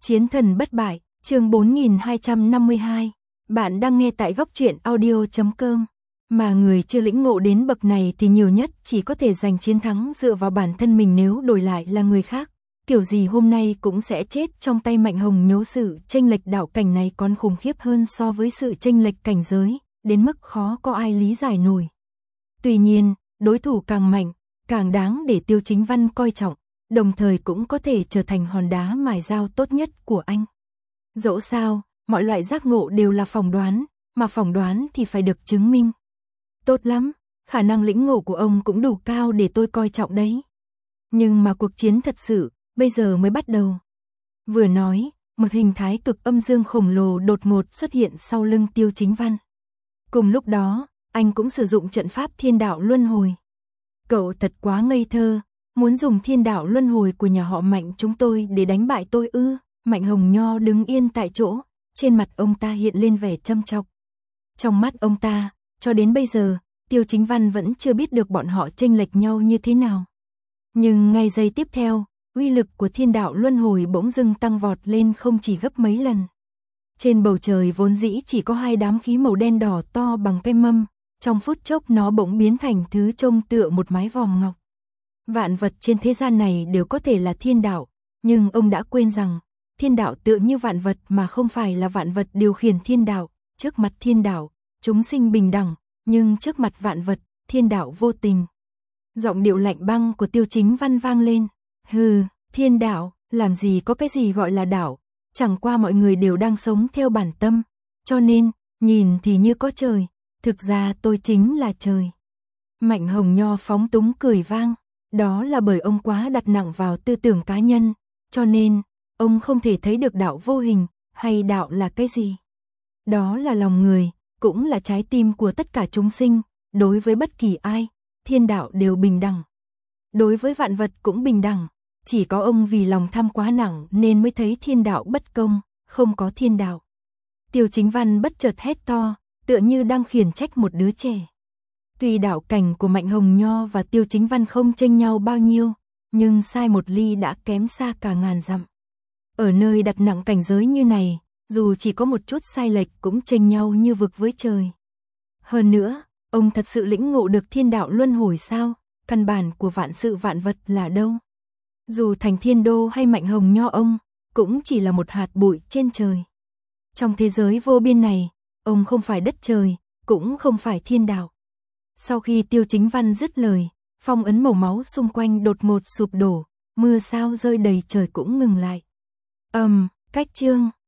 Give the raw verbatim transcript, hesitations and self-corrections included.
Chiến thần bất bại, chương bốn nghìn hai trăm năm mươi hai. Bạn đang nghe tại góc truyện audio chấm com. Mà người chưa lĩnh ngộ đến bậc này thì nhiều nhất chỉ có thể giành chiến thắng dựa vào bản thân mình, nếu đổi lại là người khác, kiểu gì hôm nay cũng sẽ chết trong tay Mạnh Hồng Nhố. Sự chênh lệch đạo cảnh này còn khủng khiếp hơn so với sự chênh lệch cảnh giới, đến mức khó có ai lý giải nổi. Tuy nhiên, đối thủ càng mạnh, càng đáng để Tiêu Chính Văn coi trọng, đồng thời cũng có thể trở thành hòn đá mài dao tốt nhất của anh. Dẫu sao, mọi loại giác ngộ đều là phỏng đoán, mà phỏng đoán thì phải được chứng minh. Tốt lắm, khả năng lĩnh ngộ của ông cũng đủ cao để tôi coi trọng đấy. Nhưng mà cuộc chiến thật sự, bây giờ mới bắt đầu. Vừa nói, một hình thái cực âm dương khổng lồ đột ngột xuất hiện sau lưng Tiêu Chính Văn. Cùng lúc đó, anh cũng sử dụng trận pháp thiên đạo luân hồi. Cậu thật quá ngây thơ, muốn dùng thiên đạo luân hồi của nhà họ Mạnh chúng tôi để đánh bại tôi ư? Mạnh Hồng Nho đứng yên tại chỗ, trên mặt ông ta hiện lên vẻ châm chọc. Trong mắt ông ta, cho đến bây giờ, Tiêu Chính Văn vẫn chưa biết được bọn họ chênh lệch nhau như thế nào. Nhưng ngay giây tiếp theo, uy lực của thiên đạo luân hồi bỗng dưng tăng vọt lên không chỉ gấp mấy lần. Trên bầu trời vốn dĩ chỉ có hai đám khí màu đen đỏ to bằng cái mâm, trong phút chốc nó bỗng biến thành thứ trông tựa một mái vòm ngọc. Vạn vật trên thế gian này đều có thể là thiên đạo, nhưng ông đã quên rằng, thiên đạo tựa như vạn vật mà không phải là vạn vật điều khiển thiên đạo. Trước mặt thiên đạo, chúng sinh bình đẳng, nhưng trước mặt vạn vật, thiên đạo vô tình. Giọng điệu lạnh băng của Tiêu Chính Văn vang lên. Hừ, thiên đạo, làm gì có cái gì gọi là đạo, chẳng qua mọi người đều đang sống theo bản tâm, cho nên, nhìn thì như có trời, thực ra tôi chính là trời. Mạnh Hồng Nho phóng túng cười vang, đó là bởi ông quá đặt nặng vào tư tưởng cá nhân, cho nên, ông không thể thấy được đạo vô hình, hay đạo là cái gì. Đó là lòng người, cũng là trái tim của tất cả chúng sinh, đối với bất kỳ ai, thiên đạo đều bình đẳng. Đối với vạn vật cũng bình đẳng, chỉ có ông vì lòng tham quá nặng nên mới thấy thiên đạo bất công, không có thiên đạo. Tiêu Chính Văn bất chợt hét to, tựa như đang khiển trách một đứa trẻ. Tuy đạo cảnh của Mạnh Hồng Nho và Tiêu Chính Văn không chênh nhau bao nhiêu, nhưng sai một ly đã kém xa cả ngàn dặm. Ở nơi đặt nặng cảnh giới như này, dù chỉ có một chút sai lệch cũng chênh nhau như vực với trời. Hơn nữa, ông thật sự lĩnh ngộ được thiên đạo luân hồi sao? Căn bản của vạn sự vạn vật là đâu? Dù thành Thiên Đô hay Mạnh Hồng Nho, ông cũng chỉ là một hạt bụi trên trời. Trong thế giới vô biên này, ông không phải đất trời, cũng không phải thiên đạo. Sau khi Tiêu Chính Văn dứt lời, phong ấn màu máu xung quanh đột ngột sụp đổ, mưa sao rơi đầy trời cũng ngừng lại. Ầm, um, cách chương